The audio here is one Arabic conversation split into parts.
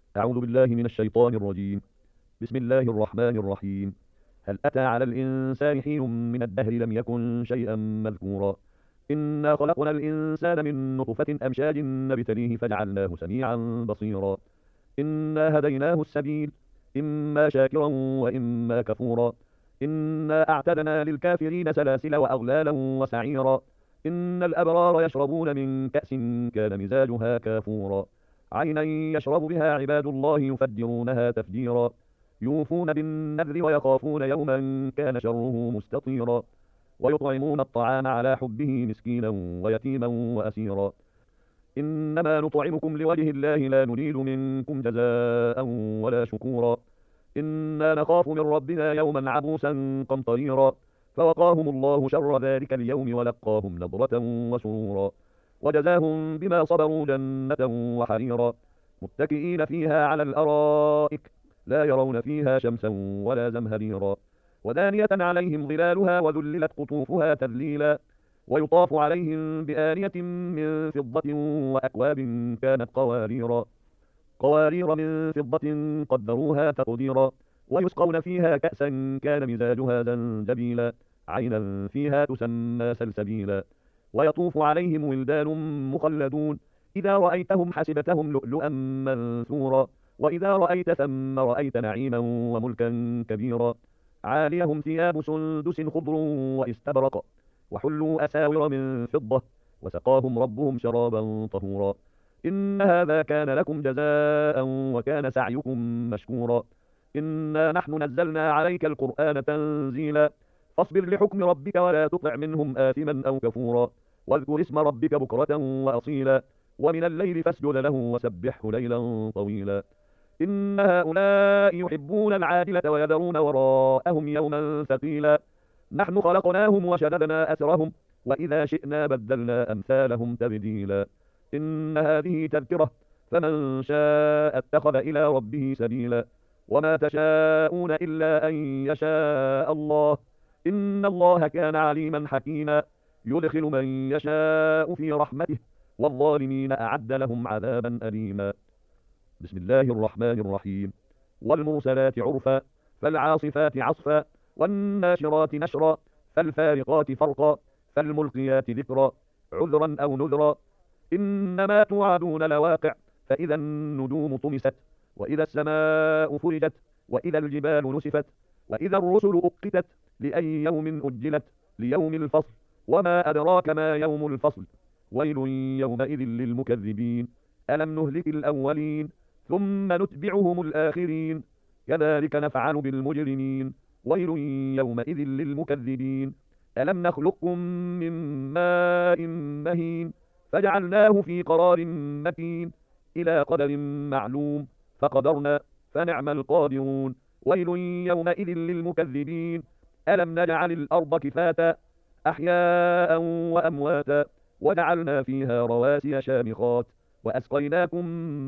أعوذ بالله من الشيطان الرجيم. بسم الله الرحمن الرحيم. هل أتى على الإنسان حين من الدهر لم يكن شيئا مذكورا. إنا خلقنا الإنسان من نطفة أمشاج نبتليه فجعلناه سميعا بصيرا. إنا هديناه السبيل، إما شاكرا وإما كفورا. إنا أعتدنا للكافرين سلاسل وأغلالا وسعيرا. إن الأبرار يشربون من كأس كان مزاجها كافورا. عينا يشرب بها عباد الله يفجرونها تفجيرا. يوفون بالنذر ويخافون يوما كان شره مستطيرا. ويطعمون الطعام على حبه مسكينا ويتيما وأسيرا. إنما نطعمكم لوجه الله لا نريد منكم جزاء ولا شكورا. إنا نخاف من ربنا يوما عبوسا قمطريرا. فوقاهم الله شر ذلك اليوم ولقاهم نضرة وسرورا. وجزاهم بما صبروا جنة وحريرا. متكئين فيها على الأرائك لا يرون فيها شمسا ولا زمهريرا. ودانية عليهم ظلالها وذللت قطوفها تذليلا. ويطاف عليهم بآنية من فضة وأكواب كانت قوارير من فضة قدروها تقديرا. ويسقون فيها كأسا كان مزاجها زنجبيلا. عينا فيها تسمى سلسبيلا. ويطوف عليهم ولدان مخلدون. إذا رأيتهم حسبتهم لؤلؤا منثورا. وإذا رأيت ثم رأيت نعيما وملكا كبيرا. عاليهم ثياب سندس خضر واستبرق. وحلوا أساور من فضة. وسقاهم ربهم شرابا طهورا. إن هذا كان لكم جزاء وكان سعيكم مشكورا. إنا نحن نزلنا عليك القرآن تنزيلا. فاصبر لحكم ربك ولا تطع منهم آثما أو كفورا. واذكر اسم ربك بكرة وأصيلا. ومن الليل فاسجد له وسبحه ليلا طويلا. إن هؤلاء يحبون العاجلة ويذرون وراءهم يوما ثقيلا. نحن خلقناهم وشددنا أسرهم. وإذا شئنا بدلنا أمثالهم تبديلا. إن هذه تذكرة، فمن شاء اتخذ إلى ربه سبيلا. وما تشاءون إلا أن يشاء الله. إن الله كان عليما حكيما. يدخل من يشاء في رحمته. والظالمين أعد لهم عذابا أليما. بسم الله الرحمن الرحيم. والمرسلات عرفا. فالعاصفات عصفا. والناشرات نشرا. فالفارقات فرقا. فالملقيات ذكرا. عذرا أو نذرا. إنما توعدون لواقع. فإذا النجوم طمست. وإذا السماء فرجت. وإذا الجبال نسفت. وإذا الرسل أقتت. لأي يوم أجلت. ليوم الفصل. وما أدراك ما يوم الفصل. ويل يومئذ للمكذبين. ألم نهلك الأولين ثم نتبعهم الآخرين. كذلك نفعل بالمجرمين. ويل يومئذ للمكذبين. ألم نخلقكم من ماء مهين فجعلناه في قرار مكين إلى قدر معلوم فقدرنا فنعم القادرون. ويل يومئذ للمكذبين. ألم نجعل الأرض كفاتا أحياء وأمواتا وجعلنا فيها رواسي شامخات وأسقيناكم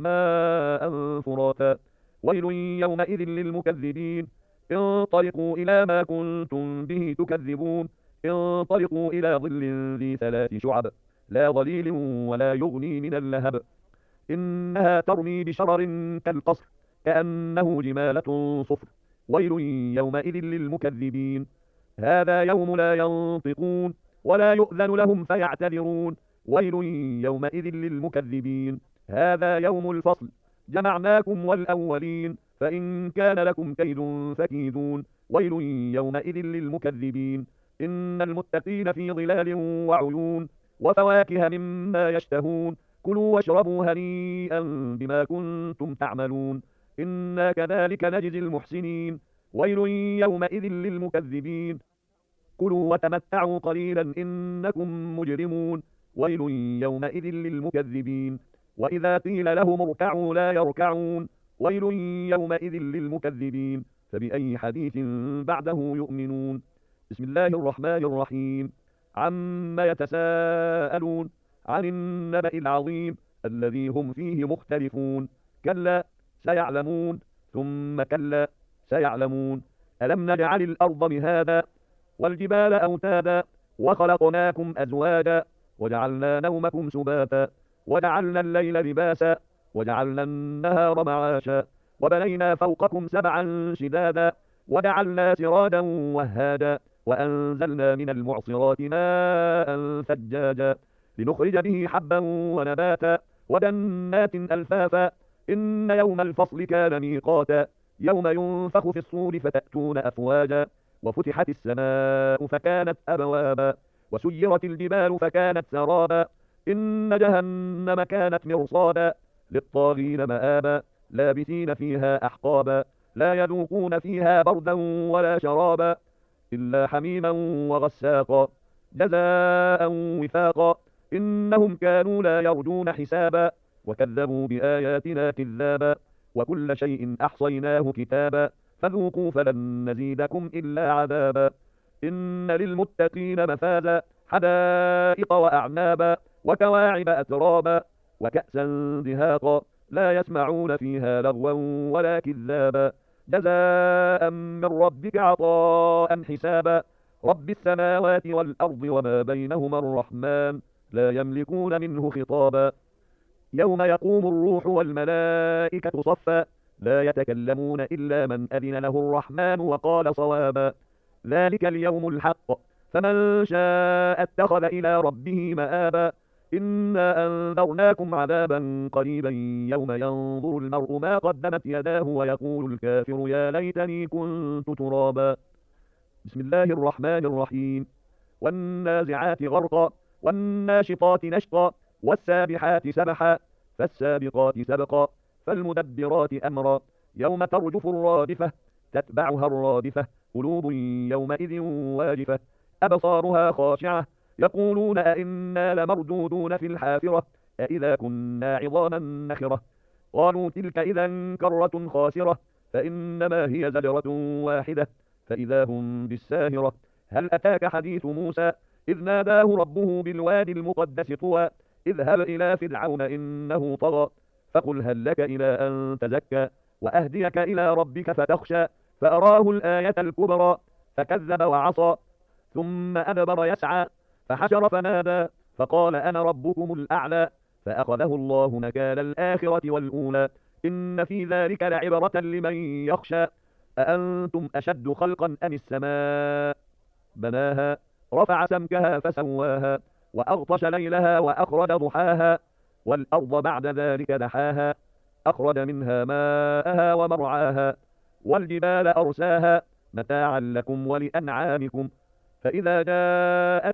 ماء فراتا. ويل يومئذ للمكذبين. انطلقوا إلى ما كنتم به تكذبون. انطلقوا إلى ظل ذي 3 شعب لا ظليل ولا يغني من اللهب. إنها ترمي بشرر كالقصر كأنه جمالة صفر. ويل يومئذ للمكذبين. هذا يوم لا ينطقون ولا يؤذن لهم فيعتذرون. ويل يومئذ للمكذبين. هذا يوم الفصل. جمعناكم والأولين فإن كان لكم كيد فكيدون. ويل يومئذ للمكذبين. إن المتقين في ظلال وعيون وفواكه مما يشتهون. كلوا واشربوا هنيئا بما كنتم تعملون. إنا كذلك نجزي المحسنين. ويل يومئذ للمكذبين. كلوا وتمتعوا قليلا إنكم مجرمون. ويل يومئذ للمكذبين. وإذا قيل لهم اركعوا لا يركعون. ويل يومئذ للمكذبين. فبأي حديث بعده يؤمنون. بسم الله الرحمن الرحيم. عما يتساءلون عن النبأ العظيم الذي هم فيه مختلفون. كلا سيعلمون ثم كلا سيعلمون. ألم نجعل الأرض مهادا والجبال أوتادا وخلقناكم أزواجا وجعلنا نومكم سباتا وجعلنا الليل لباسا وجعلنا النهار معاشا وبنينا فوقكم سبعا شدادا وجعلنا سراجا وهاجا وأنزلنا من المعصرات ماء ثجاجا لنخرج به حبا ونباتا وجنات ألفافا إن يوم الفصل كان ميقاتا يوم ينفخ في الصور فتأتون أفواجا وفتحت السماء فكانت أبوابا وسيرت الجبال فكانت سرابا إن جهنم كانت مرصادا للطاغين مآبا لابثين فيها أحقابا لا يذوقون فيها بردا ولا شرابا إلا حميما وغساقا جزاء وفاقا إنهم كانوا لا يرجون حسابا وكذبوا بآياتنا كذابا وكل شيء أحصيناه كتابا فذوقوا فلن نزيدكم إلا عذابا إن للمتقين مفازا حدائق وأعنابا وكواعب أترابا وكأسا دهاقا لا يسمعون فيها لغوا ولا كذابا جزاء من ربك عطاء حسابا رب السماوات والأرض وما بينهما الرحمن لا يملكون منه خطابا يوم يقوم الروح والملائكة صفا لا يتكلمون إلا من أذن له الرحمن وقال صوابا ذلك اليوم الحق فمن شاء اتخذ إلى ربه مآبا إنا أنذرناكم عذابا قريبا يوم ينظر المرء ما قدمت يداه ويقول الكافر يا ليتني كنت ترابا بسم الله الرحمن الرحيم والنازعات غرقا والناشطات نشطا والسابحات سبحا فالسابقات سبقا فالمدبرات أمرا يوم ترجف الرادفة تتبعها الرادفة قلوب يومئذ واجفة أبصارها خاشعة يقولون أئنا لمردودون في الحافرة أئذا كنا عظاما نخرة قالوا تلك إذا كرة خاسرة فإنما هي زجرة واحدة فإذا هم بالساهرة هل أتاك حديث موسى إذ ناداه ربه بالوادي المقدس طوى اذهب إلى فرعون إنه طغى فقل هل لك إلى أن تزكى وأهديك إلى ربك فتخشى فأراه الآية الكبرى فكذب وعصى ثم أدبر يسعى فحشر فنادى فقال أنا ربكم الأعلى فأخذه الله نكال الآخرة والأولى إن في ذلك لعبرة لمن يخشى أأنتم أشد خلقا أم السماء بناها رفع سمكها فسواها وأغطش ليلها وأخرج ضحاها والأرض بعد ذلك دحاها أخرج منها ماءها ومرعاها والجبال أرساها متاعا لكم ولأنعامكم فإذا جاءت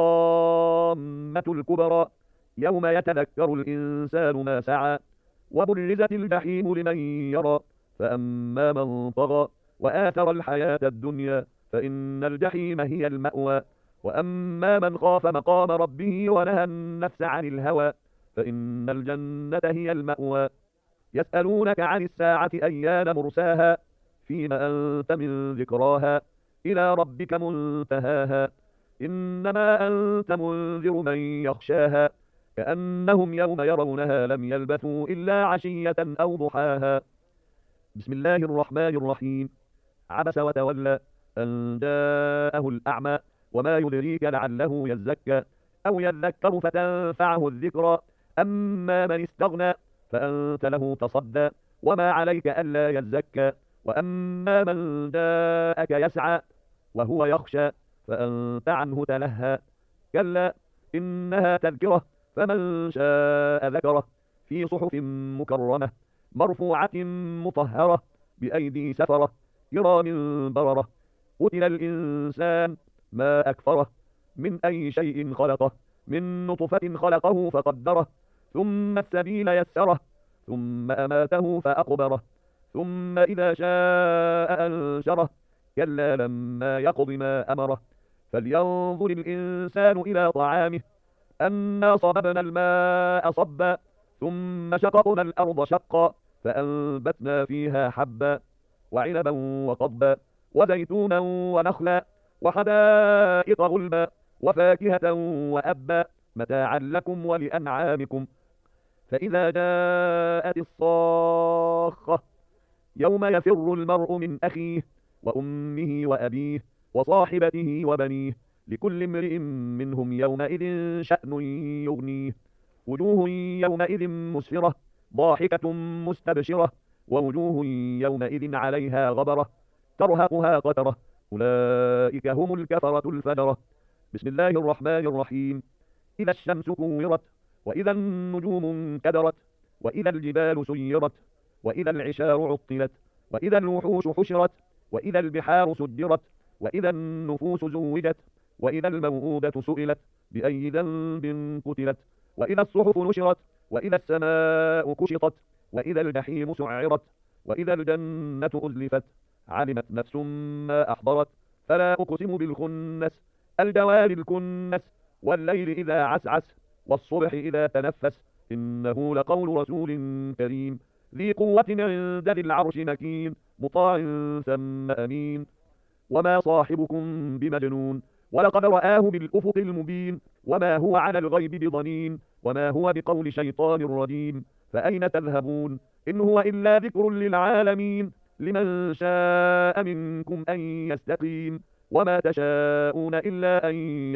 الطامة الكبرى يوم يتذكر الإنسان ما سعى وبرزت الجحيم لمن يرى فأما من طغى وآثر الحياة الدنيا فإن الجحيم هي المأوى وأما من خاف مقام ربه ونهى النفس عن الهوى فإن الجنة هي المأوى يسألونك عن الساعة أيان مرساها فيما أنت من ذكراها إلى ربك منتهاها إنما أنت منذر من يخشاها كأنهم يوم يرونها لم يلبثوا إلا عشية أو ضحاها بسم الله الرحمن الرحيم عبس وتولى أن جاءه الأعمى وما يدريك لعله يزكى أو يذكر فتنفعه الذكرى أما من استغنى فأنت له تصدى وما عليك ألا يزكى وأما من جاءك يسعى وهو يخشى فأنت عنه تلهى كلا إنها تذكرة فمن شاء ذكره في صحف مكرمة مرفوعة مطهرة بأيدي سفرة كرام بررة قتل الإنسان ما أكفره من أي شيء خلقه من نطفة خلقه فقدره ثم السبيل يسره ثم أماته فأقبره ثم إذا شاء أنشره كلا لما يقض ما أمره فلينظر الإنسان إلى طعامه أنا صببنا الماء صبا ثم شققنا الأرض شقا فأنبتنا فيها حبا وعنبا وقضبا وزيتونا ونخلا وحدائق غلبا وفاكهة وأبا متاعا لكم ولأنعامكم فإذا جاءت الصاخة يوم يفر المرء من أخيه وأمه وأبيه وصاحبته وبنيه لكل امرئ منهم يومئذ شأن يغنيه وجوه يومئذ مسفرة ضاحكة مستبشرة ووجوه يومئذ عليها غبرة ترهقها قترة أولئك هم الكفرة الفجرة. بسم الله الرحمن الرحيم. إذا الشمس كورت وإذا النجوم انكدرت وإذا الجبال سيرت وإذا العشار عطلت وإذا الوحوش حشرت وإذا البحار سجرت وإذا النفوس زوجت وإذا الموءودة سئلت بأي ذنب قتلت وإذا الصحف نشرت وإذا السماء كشطت وإذا الجحيم سعرت وإذا الجنة أزلفت علمت نفس ما أحضرت فلا أقسم بالخنس الجوار الكنس والليل إذا عسعس والصبح إذا تنفس إنه لقول رسول كريم ذي قوة عند ذي العرش مكين مطاع ثم أمين وما صاحبكم بمجنون ولقد رآه بالأفق المبين وما هو على الغيب بضنين وما هو بقول شيطان رجيم فأين تذهبون إن هو إلا ذكر للعالمين لمن شاء منكم أن يستقيم وما تشاءون إلا أن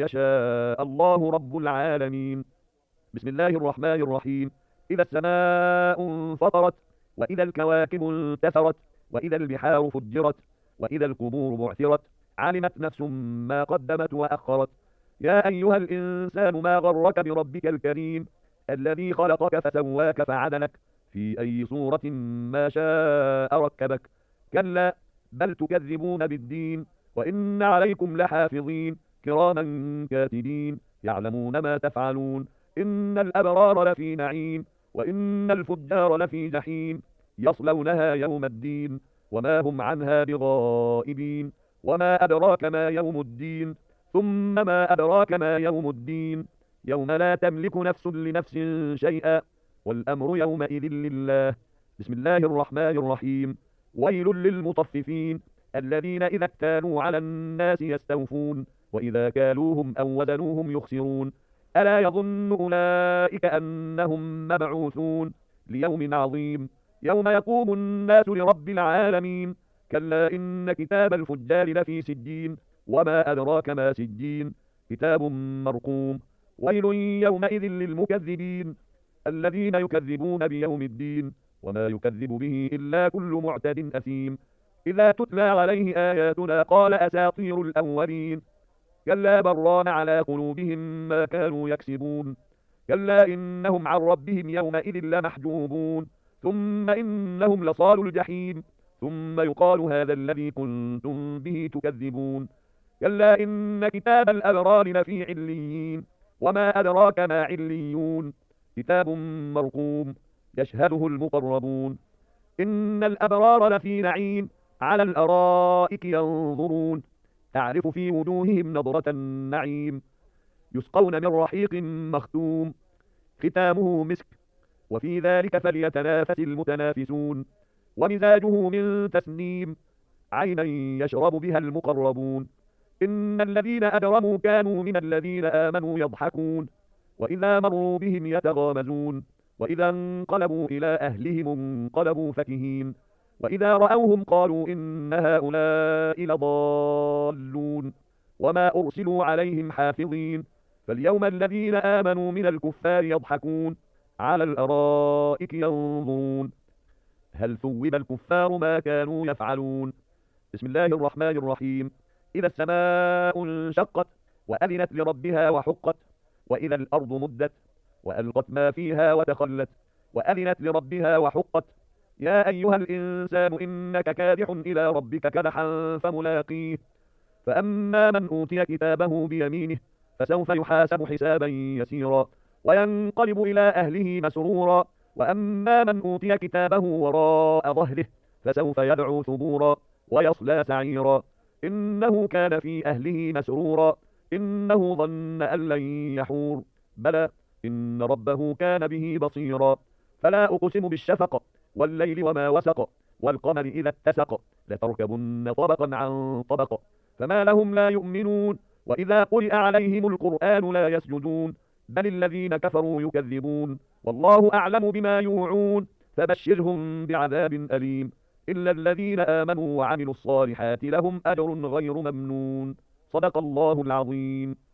يشاء الله رب العالمين. بسم الله الرحمن الرحيم. إذا السماء انفطرت وإذا الكواكب انتثرت وإذا البحار فجرت وإذا القبور بعثرت علمت نفس ما قدمت وأخرت يا أيها الإنسان ما غرك بربك الكريم الذي خلقك فسواك فعدلك في أي صورة ما شاء ركبك كلا بل تكذبون بالدين وإن عليكم لحافظين كراما كاتبين يعلمون ما تفعلون إن الأبرار لفي نعيم وإن الفجار لفي جحيم يصلونها يوم الدين وما هم عنها بغائبين وما أدراك ما يوم الدين ثم ما أدراك ما يوم الدين يوم لا تملك نفس لنفس شيئا والأمر يومئذ لله. بسم الله الرحمن الرحيم. ويل للمطففين الذين إذا اكتالوا على الناس يستوفون وإذا كالوهم أو وزنوهم يخسرون ألا يظن أولئك أنهم مبعوثون ليوم عظيم يوم يقوم الناس لرب العالمين كلا إن كتاب الفجار لفي سجين وما أدراك ما سجين كتاب مرقوم ويل يومئذ للمكذبين الذين يكذبون بيوم الدين وما يكذب به إلا كل معتد أثيم إذا تتلى عليه آياتنا قال أساطير الأولين كلا بران على قلوبهم ما كانوا يكسبون كلا إنهم عن ربهم يومئذ لمحجوبون ثم إنهم لصال الجحيم ثم يقال هذا الذي كنتم به تكذبون كلا إن كتاب الأبرار لفي عليين وما أدراك ما عليون كتاب مرقوم يشهده المقربون إن الأبرار لفي نعيم على الأرائك ينظرون تعرف في وجوههم نظرة النعيم يسقون من رحيق مختوم ختامه مسك وفي ذلك فليتنافس المتنافسون ومزاجه من تسنيم عينا يشرب بها المقربون إن الذين أجرموا كانوا من الذين آمنوا يضحكون وإذا مروا بهم يتغامزون وإذا انقلبوا إلى أهلهم انقلبوا فكهين وإذا رأوهم قالوا إن هؤلاء لضالون وما أرسلوا عليهم حافظين فاليوم الذين آمنوا من الكفار يضحكون على الأرائك ينظرون هل ثوب الكفار ما كانوا يفعلون. بسم الله الرحمن الرحيم. إذا السماء انشقت وأذنت لربها وحقت وإذا الأرض مدت وألقت ما فيها وتخلت وأذنت لربها وحقت يا أيها الإنسان إنك كادح إلى ربك كدحا فملاقيه فأما من أوتي كتابه بيمينه فسوف يحاسب حسابا يسيرا وينقلب إلى أهله مسرورا وأما من أوتي كتابه وراء ظهره فسوف يدعو ثبورا ويصلى سعيرا إنه كان في أهله مسرورا إنه ظن أن لن يحور بلى إن ربه كان به بصيرا فلا أقسم بالشفق والليل وما وسق والقمر إذا اتسق لتركبن طبقا عن طبق فما لهم لا يؤمنون وإذا قرئ عليهم القرآن لا يسجدون بل الذين كفروا يكذبون والله أعلم بما يوعون فبشرهم بعذاب أليم إلا الذين آمنوا وعملوا الصالحات لهم أجر غير ممنون. صدق الله العظيم.